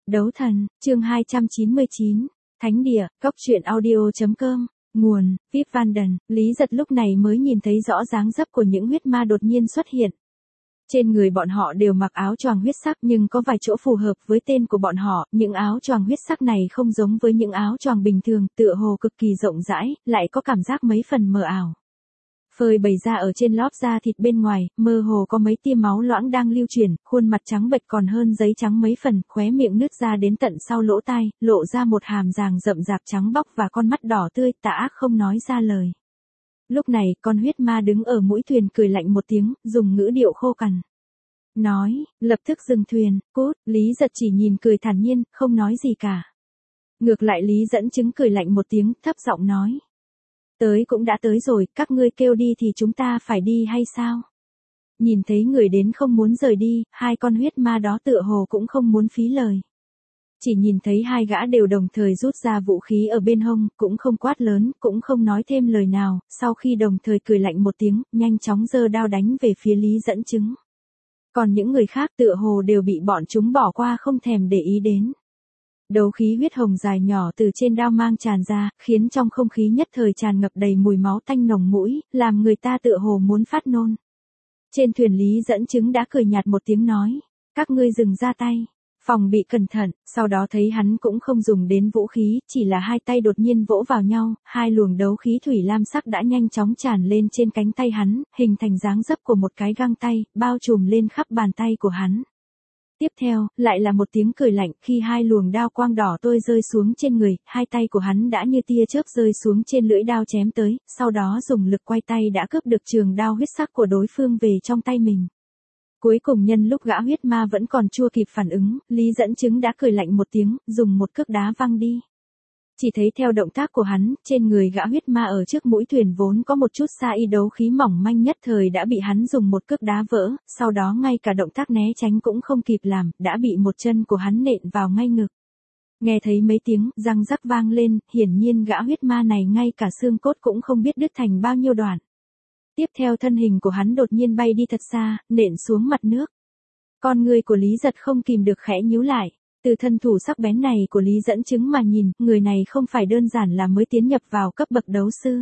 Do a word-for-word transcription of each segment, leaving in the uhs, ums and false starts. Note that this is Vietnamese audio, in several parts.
Đấu thần, chương hai trăm chín mươi chín, Thánh địa, cốc truyện audio.com, nguồn, vê i pê Vanden, Lý Giật lúc này mới nhìn thấy rõ dáng dấp của những huyết ma đột nhiên xuất hiện. Trên người bọn họ đều mặc áo choàng huyết sắc nhưng có vài chỗ phù hợp với tên của bọn họ, những áo choàng huyết sắc này không giống với những áo choàng bình thường, tựa hồ cực kỳ rộng rãi, lại có cảm giác mấy phần mờ ảo. Phơi bày ra ở trên lót da thịt bên ngoài, mơ hồ có mấy tia máu loãng đang lưu chuyển, khuôn mặt trắng bệch còn hơn giấy trắng mấy phần, khóe miệng nứt ra đến tận sau lỗ tai, lộ ra một hàm răng rậm rạp trắng bóc và con mắt đỏ tươi, tà ác không nói ra lời. Lúc này, con huyết ma đứng ở mũi thuyền cười lạnh một tiếng, dùng ngữ điệu khô cằn. Nói, lập tức dừng thuyền, cút, Lý Giật chỉ nhìn cười thản nhiên, không nói gì cả. Ngược lại Lý Dẫn Chứng cười lạnh một tiếng, thấp giọng nói. Tới cũng đã tới rồi, các ngươi kêu đi thì chúng ta phải đi hay sao? Nhìn thấy người đến không muốn rời đi, hai con huyết ma đó tựa hồ cũng không muốn phí lời. Chỉ nhìn thấy hai gã đều đồng thời rút ra vũ khí ở bên hông, cũng không quát lớn, cũng không nói thêm lời nào, sau khi đồng thời cười lạnh một tiếng, nhanh chóng giơ đao đánh về phía Lý Dẫn Chứng. Còn những người khác tựa hồ đều bị bọn chúng bỏ qua không thèm để ý đến. Đấu khí huyết hồng dài nhỏ từ trên đao mang tràn ra, khiến trong không khí nhất thời tràn ngập đầy mùi máu tanh nồng mũi, làm người ta tựa hồ muốn phát nôn. Trên thuyền Lý Dẫn Chứng đã cười nhạt một tiếng nói, các ngươi dừng ra tay, phòng bị cẩn thận, sau đó thấy hắn cũng không dùng đến vũ khí, chỉ là hai tay đột nhiên vỗ vào nhau, hai luồng đấu khí thủy lam sắc đã nhanh chóng tràn lên trên cánh tay hắn, hình thành dáng dấp của một cái găng tay, bao trùm lên khắp bàn tay của hắn. Tiếp theo, lại là một tiếng cười lạnh khi hai luồng đao quang đỏ tươi rơi xuống trên người, hai tay của hắn đã như tia chớp rơi xuống trên lưỡi đao chém tới, sau đó dùng lực quay tay đã cướp được trường đao huyết sắc của đối phương về trong tay mình. Cuối cùng nhân lúc gã huyết ma vẫn còn chưa kịp phản ứng, Lý Dẫn Chứng đã cười lạnh một tiếng, dùng một cước đá văng đi. Chỉ thấy theo động tác của hắn, trên người gã huyết ma ở trước mũi thuyền vốn có một chút sa y đấu khí mỏng manh nhất thời đã bị hắn dùng một cước đá vỡ, sau đó ngay cả động tác né tránh cũng không kịp làm, đã bị một chân của hắn nện vào ngay ngực. Nghe thấy mấy tiếng răng rắc vang lên, hiển nhiên gã huyết ma này ngay cả xương cốt cũng không biết đứt thành bao nhiêu đoạn. Tiếp theo thân hình của hắn đột nhiên bay đi thật xa, nện xuống mặt nước. Con người của Lý Giật không kìm được khẽ nhíu lại. Từ thân thủ sắc bén này của Lý Dẫn Chứng mà nhìn, người này không phải đơn giản là mới tiến nhập vào cấp bậc đấu sư.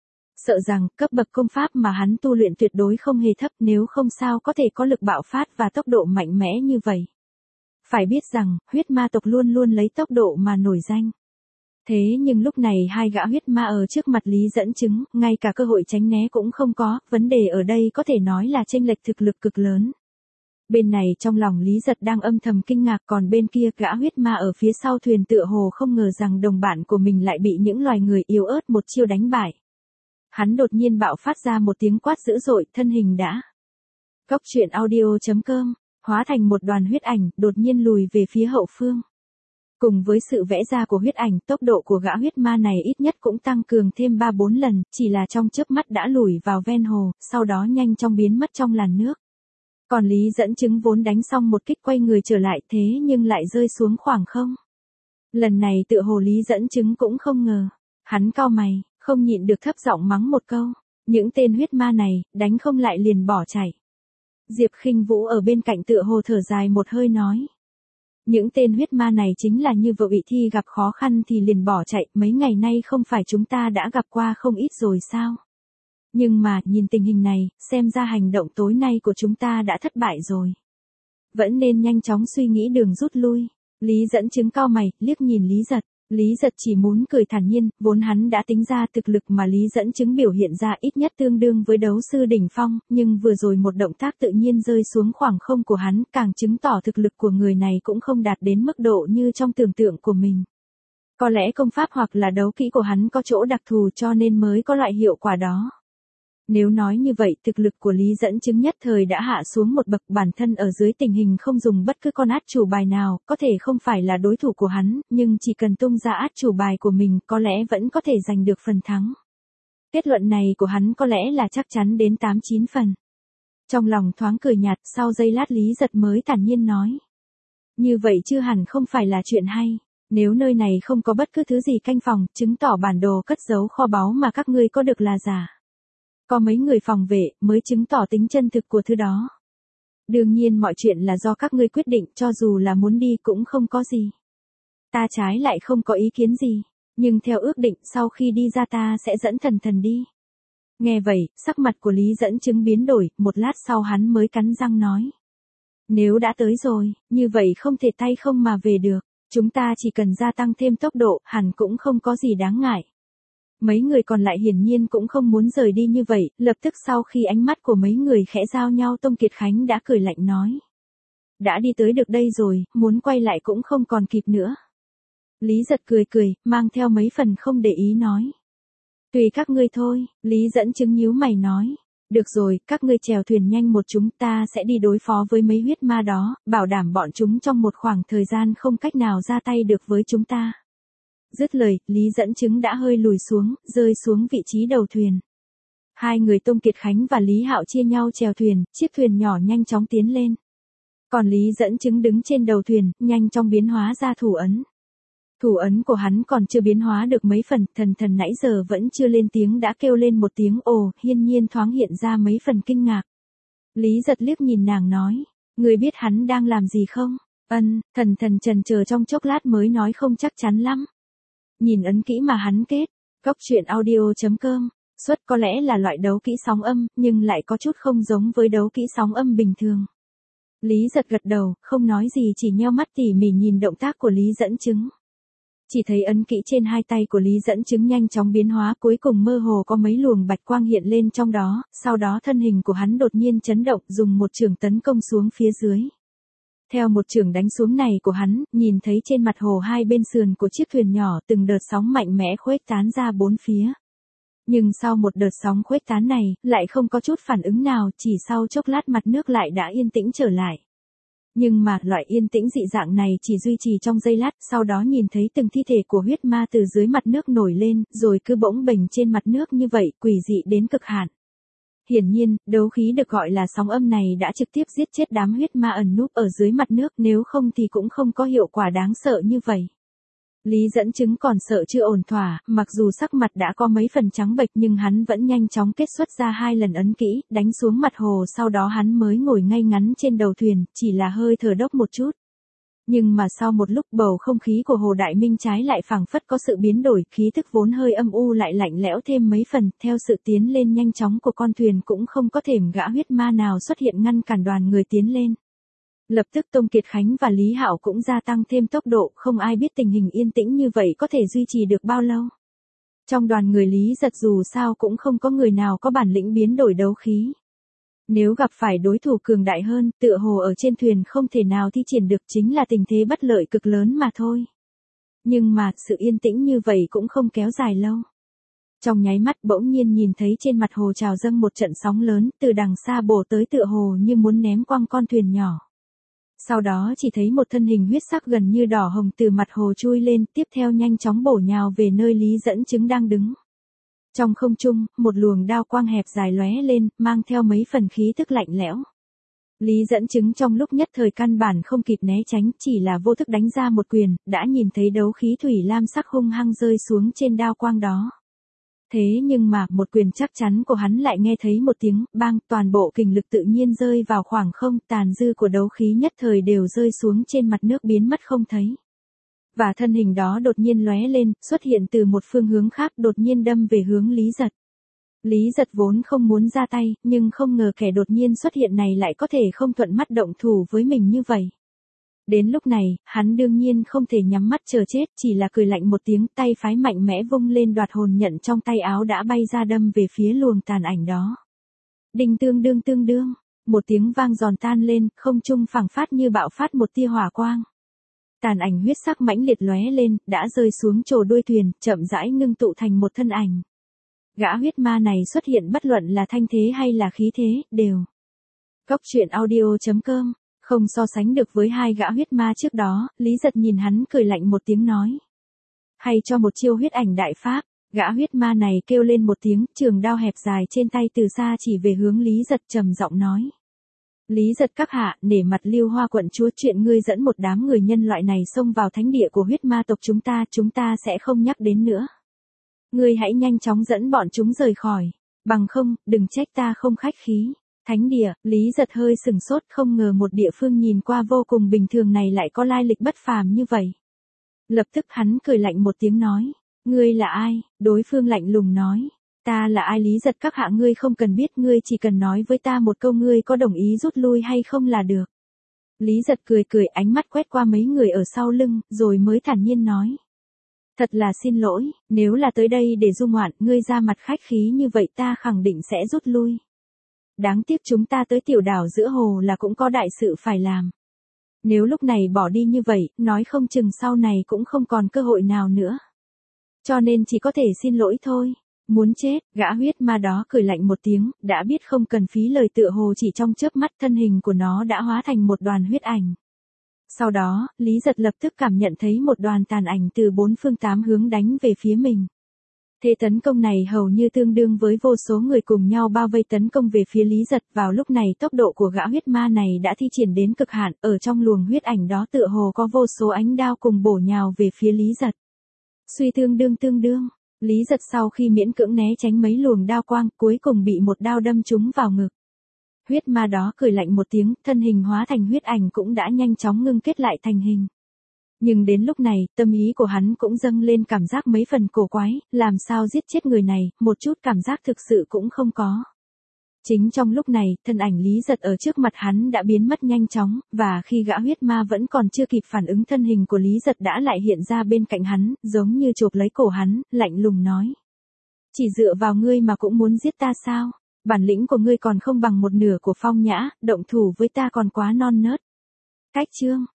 Sợ rằng, cấp bậc công pháp mà hắn tu luyện tuyệt đối không hề thấp, nếu không sao có thể có lực bạo phát và tốc độ mạnh mẽ như vậy. Phải biết rằng, huyết ma tộc luôn luôn lấy tốc độ mà nổi danh. Thế nhưng lúc này hai gã huyết ma ở trước mặt Lý Dẫn Chứng, ngay cả cơ hội tránh né cũng không có, vấn đề ở đây có thể nói là chênh lệch thực lực cực lớn. Bên này trong lòng Lý Giật đang âm thầm kinh ngạc, còn bên kia gã huyết ma ở phía sau thuyền tựa hồ không ngờ rằng đồng bạn của mình lại bị những loài người yếu ớt một chiêu đánh bại. Hắn đột nhiên bạo phát ra một tiếng quát dữ dội, thân hình đã. Cốc truyện audio.com, hóa thành một đoàn huyết ảnh, đột nhiên lùi về phía hậu phương. Cùng với sự vẽ ra của huyết ảnh, tốc độ của gã huyết ma này ít nhất cũng tăng cường thêm ba bốn lần, chỉ là trong chớp mắt đã lùi vào ven hồ, sau đó nhanh chóng biến mất trong làn nước. Còn Lý Dẫn Chứng vốn đánh xong một kích quay người trở lại thế nhưng lại rơi xuống khoảng không. Lần này tựa hồ Lý Dẫn Chứng cũng không ngờ. Hắn cau mày, không nhịn được thấp giọng mắng một câu. Những tên huyết ma này, đánh không lại liền bỏ chạy. Diệp Khinh Vũ ở bên cạnh tựa hồ thở dài một hơi nói. Những tên huyết ma này chính là như vợ bị thi gặp khó khăn thì liền bỏ chạy, mấy ngày nay không phải chúng ta đã gặp qua không ít rồi sao? Nhưng mà, nhìn tình hình này, xem ra hành động tối nay của chúng ta đã thất bại rồi. Vẫn nên nhanh chóng suy nghĩ đường rút lui. Lý Dẫn Chứng cau mày, liếc nhìn Lý Giật. Lý Giật chỉ muốn cười thản nhiên, vốn hắn đã tính ra thực lực mà Lý Dẫn Chứng biểu hiện ra ít nhất tương đương với đấu sư đỉnh phong, nhưng vừa rồi một động tác tự nhiên rơi xuống khoảng không của hắn, càng chứng tỏ thực lực của người này cũng không đạt đến mức độ như trong tưởng tượng của mình. Có lẽ công pháp hoặc là đấu kỹ của hắn có chỗ đặc thù cho nên mới có loại hiệu quả đó. Nếu nói như vậy, thực lực của Lý Dẫn Chứng nhất thời đã hạ xuống một bậc, bản thân ở dưới tình hình không dùng bất cứ con át chủ bài nào, có thể không phải là đối thủ của hắn, nhưng chỉ cần tung ra át chủ bài của mình, có lẽ vẫn có thể giành được phần thắng. Kết luận này của hắn có lẽ là chắc chắn đến tám chín phần. Trong lòng thoáng cười nhạt, sau giây lát Lý Giật mới thản nhiên nói. Như vậy chưa hẳn không phải là chuyện hay. Nếu nơi này không có bất cứ thứ gì canh phòng, chứng tỏ bản đồ cất giấu kho báu mà các ngươi có được là giả. Có mấy người phòng vệ mới chứng tỏ tính chân thực của thứ đó. Đương nhiên mọi chuyện là do các ngươi quyết định, cho dù là muốn đi cũng không có gì. Ta trái lại không có ý kiến gì, nhưng theo ước định sau khi đi ra ta sẽ dẫn Thần Thần đi. Nghe vậy, sắc mặt của Lý Dẫn Chứng biến đổi, một lát sau hắn mới cắn răng nói. Nếu đã tới rồi, như vậy không thể tay không mà về được, chúng ta chỉ cần gia tăng thêm tốc độ, hẳn cũng không có gì đáng ngại. Mấy người còn lại hiển nhiên cũng không muốn rời đi như vậy, lập tức sau khi ánh mắt của mấy người khẽ giao nhau Tông Kiệt Khánh đã cười lạnh nói. Đã đi tới được đây rồi, muốn quay lại cũng không còn kịp nữa. Lý Giật cười cười, mang theo mấy phần không để ý nói. Tùy các ngươi thôi, Lý Dẫn Chứng nhíu mày nói. Được rồi, các ngươi chèo thuyền nhanh một chúng ta sẽ đi đối phó với mấy huyết ma đó, bảo đảm bọn chúng trong một khoảng thời gian không cách nào ra tay được với chúng ta. Dứt lời, Lý Dẫn Chứng đã hơi lùi xuống, rơi xuống vị trí đầu thuyền. Hai người Tông Kiệt Khánh và Lý Hạo chia nhau chèo thuyền, chiếc thuyền nhỏ nhanh chóng tiến lên. Còn Lý Dẫn Chứng đứng trên đầu thuyền, nhanh chóng biến hóa ra thủ ấn. Thủ ấn của hắn còn chưa biến hóa được mấy phần, Thần Thần nãy giờ vẫn chưa lên tiếng đã kêu lên một tiếng ồ, hiên nhiên thoáng hiện ra mấy phần kinh ngạc. Lý Giật liếc nhìn nàng nói, người biết hắn đang làm gì không? Ân, Thần Thần chần chờ trong chốc lát mới nói không chắc chắn lắm. Nhìn ấn kỹ mà hắn kết, Cốc Truyện Audio chấm com, xuất có lẽ là loại đấu kỹ sóng âm, nhưng lại có chút không giống với đấu kỹ sóng âm bình thường. Lý Giật gật đầu, không nói gì chỉ nheo mắt tỉ mỉ nhìn động tác của Lý Dẫn Chứng. Chỉ thấy ấn kỹ trên hai tay của Lý Dẫn Chứng nhanh chóng biến hóa, cuối cùng mơ hồ có mấy luồng bạch quang hiện lên trong đó, sau đó thân hình của hắn đột nhiên chấn động, dùng một chưởng tấn công xuống phía dưới. Theo một chưởng đánh xuống này của hắn, nhìn thấy trên mặt hồ hai bên sườn của chiếc thuyền nhỏ từng đợt sóng mạnh mẽ khuếch tán ra bốn phía. Nhưng sau một đợt sóng khuếch tán này, lại không có chút phản ứng nào, chỉ sau chốc lát mặt nước lại đã yên tĩnh trở lại. Nhưng mà loại yên tĩnh dị dạng này chỉ duy trì trong giây lát, sau đó nhìn thấy từng thi thể của huyết ma từ dưới mặt nước nổi lên, rồi cứ bỗng bềnh trên mặt nước như vậy, quỷ dị đến cực hạn. Hiển nhiên, đấu khí được gọi là sóng âm này đã trực tiếp giết chết đám huyết ma ẩn núp ở dưới mặt nước, nếu không thì cũng không có hiệu quả đáng sợ như vậy. Lý Dẫn Chứng còn sợ chưa ổn thỏa, mặc dù sắc mặt đã có mấy phần trắng bệch nhưng hắn vẫn nhanh chóng kết xuất ra hai lần ấn kỹ, đánh xuống mặt hồ, sau đó hắn mới ngồi ngay ngắn trên đầu thuyền, chỉ là hơi thở dốc một chút. Nhưng mà sau một lúc bầu không khí của Hồ Đại Minh trái lại phảng phất có sự biến đổi, khí tức vốn hơi âm u lại lạnh lẽo thêm mấy phần, theo sự tiến lên nhanh chóng của con thuyền cũng không có thềm gã huyết ma nào xuất hiện ngăn cản đoàn người tiến lên. Lập tức Tông Kiệt Khánh và Lý Hạo cũng gia tăng thêm tốc độ, không ai biết tình hình yên tĩnh như vậy có thể duy trì được bao lâu. Trong đoàn người Lý Giật dù sao cũng không có người nào có bản lĩnh biến đổi đấu khí. Nếu gặp phải đối thủ cường đại hơn, tựa hồ ở trên thuyền không thể nào thi triển được, chính là tình thế bất lợi cực lớn mà thôi. Nhưng mà, sự yên tĩnh như vậy cũng không kéo dài lâu. Trong nháy mắt bỗng nhiên nhìn thấy trên mặt hồ trào dâng một trận sóng lớn, từ đằng xa bổ tới tựa hồ như muốn ném quăng con thuyền nhỏ. Sau đó chỉ thấy một thân hình huyết sắc gần như đỏ hồng từ mặt hồ chui lên, tiếp theo nhanh chóng bổ nhào về nơi Lý Dẫn Chứng đang đứng. Trong không trung, một luồng đao quang hẹp dài lóe lên, mang theo mấy phần khí tức lạnh lẽo. Lý Dẫn Chứng trong lúc nhất thời căn bản không kịp né tránh, chỉ là vô thức đánh ra một quyền, đã nhìn thấy đấu khí thủy lam sắc hung hăng rơi xuống trên đao quang đó. Thế nhưng mà, một quyền chắc chắn của hắn lại nghe thấy một tiếng, bang, toàn bộ kình lực tự nhiên rơi vào khoảng không, tàn dư của đấu khí nhất thời đều rơi xuống trên mặt nước biến mất không thấy. Và thân hình đó đột nhiên lóe lên, xuất hiện từ một phương hướng khác, đột nhiên đâm về hướng Lý Giật. Lý Giật vốn không muốn ra tay, nhưng không ngờ kẻ đột nhiên xuất hiện này lại có thể không thuận mắt động thủ với mình như vậy. Đến lúc này, hắn đương nhiên không thể nhắm mắt chờ chết, chỉ là cười lạnh một tiếng, tay phái mạnh mẽ vung lên đoạt hồn nhận trong tay áo đã bay ra đâm về phía luồng tàn ảnh đó. Đinh tương đương tương đương, một tiếng vang giòn tan lên, không trung phảng phát như bạo phát một tia hỏa quang. Tàn ảnh huyết sắc mãnh liệt lóe lên, đã rơi xuống trồ đuôi thuyền, chậm rãi ngưng tụ thành một thân ảnh. Gã huyết ma này xuất hiện bất luận là thanh thế hay là khí thế, đều. Cốc Truyện Audio chấm com, không so sánh được với hai gã huyết ma trước đó, Lý Giật nhìn hắn cười lạnh một tiếng nói. Hay cho một chiêu huyết ảnh đại pháp, gã huyết ma này kêu lên một tiếng, trường đao hẹp dài trên tay từ xa chỉ về hướng Lý Giật trầm giọng nói. Lý Giật các hạ, nể mặt Lưu Hoa quận chúa, chuyện ngươi dẫn một đám người nhân loại này xông vào thánh địa của huyết ma tộc chúng ta, chúng ta sẽ không nhắc đến nữa. Ngươi hãy nhanh chóng dẫn bọn chúng rời khỏi, bằng không, đừng trách ta không khách khí. Thánh địa, Lý Giật hơi sừng sốt, không ngờ một địa phương nhìn qua vô cùng bình thường này lại có lai lịch bất phàm như vậy. Lập tức hắn cười lạnh một tiếng nói, ngươi là ai? Đối phương lạnh lùng nói, ta là ai? Lý Giật các hạ, ngươi không cần biết, ngươi chỉ cần nói với ta một câu, ngươi có đồng ý rút lui hay không là được. Lý Giật cười cười, ánh mắt quét qua mấy người ở sau lưng, rồi mới thản nhiên nói. Thật là xin lỗi, nếu là tới đây để du ngoạn, ngươi ra mặt khách khí như vậy ta khẳng định sẽ rút lui. Đáng tiếc chúng ta tới tiểu đảo giữa hồ là cũng có đại sự phải làm. Nếu lúc này bỏ đi như vậy, nói không chừng sau này cũng không còn cơ hội nào nữa. Cho nên chỉ có thể xin lỗi thôi. Muốn chết, gã huyết ma đó cười lạnh một tiếng, đã biết không cần phí lời, tựa hồ chỉ trong chớp mắt thân hình của nó đã hóa thành một đoàn huyết ảnh. Sau đó, Lý Giật lập tức cảm nhận thấy một đoàn tàn ảnh từ bốn phương tám hướng đánh về phía mình. Thế tấn công này hầu như tương đương với vô số người cùng nhau bao vây tấn công về phía Lý Giật. Vào lúc này tốc độ của gã huyết ma này đã thi triển đến cực hạn, ở trong luồng huyết ảnh đó tựa hồ có vô số ánh đao cùng bổ nhào về phía Lý Giật. Suy tương đương tương đương, Lý Giật sau khi miễn cưỡng né tránh mấy luồng đao quang, cuối cùng bị một đao đâm trúng vào ngực. Huyết ma đó cười lạnh một tiếng, thân hình hóa thành huyết ảnh cũng đã nhanh chóng ngưng kết lại thành hình. Nhưng đến lúc này, tâm ý của hắn cũng dâng lên cảm giác mấy phần cổ quái, làm sao giết chết người này, một chút cảm giác thực sự cũng không có. Chính trong lúc này, thân ảnh Lý Giật ở trước mặt hắn đã biến mất nhanh chóng, và khi gã huyết ma vẫn còn chưa kịp phản ứng, thân hình của Lý Giật đã lại hiện ra bên cạnh hắn, giống như chộp lấy cổ hắn, lạnh lùng nói. Chỉ dựa vào ngươi mà cũng muốn giết ta sao? Bản lĩnh của ngươi còn không bằng một nửa của Phong Nhã, động thủ với ta còn quá non nớt. Cách chương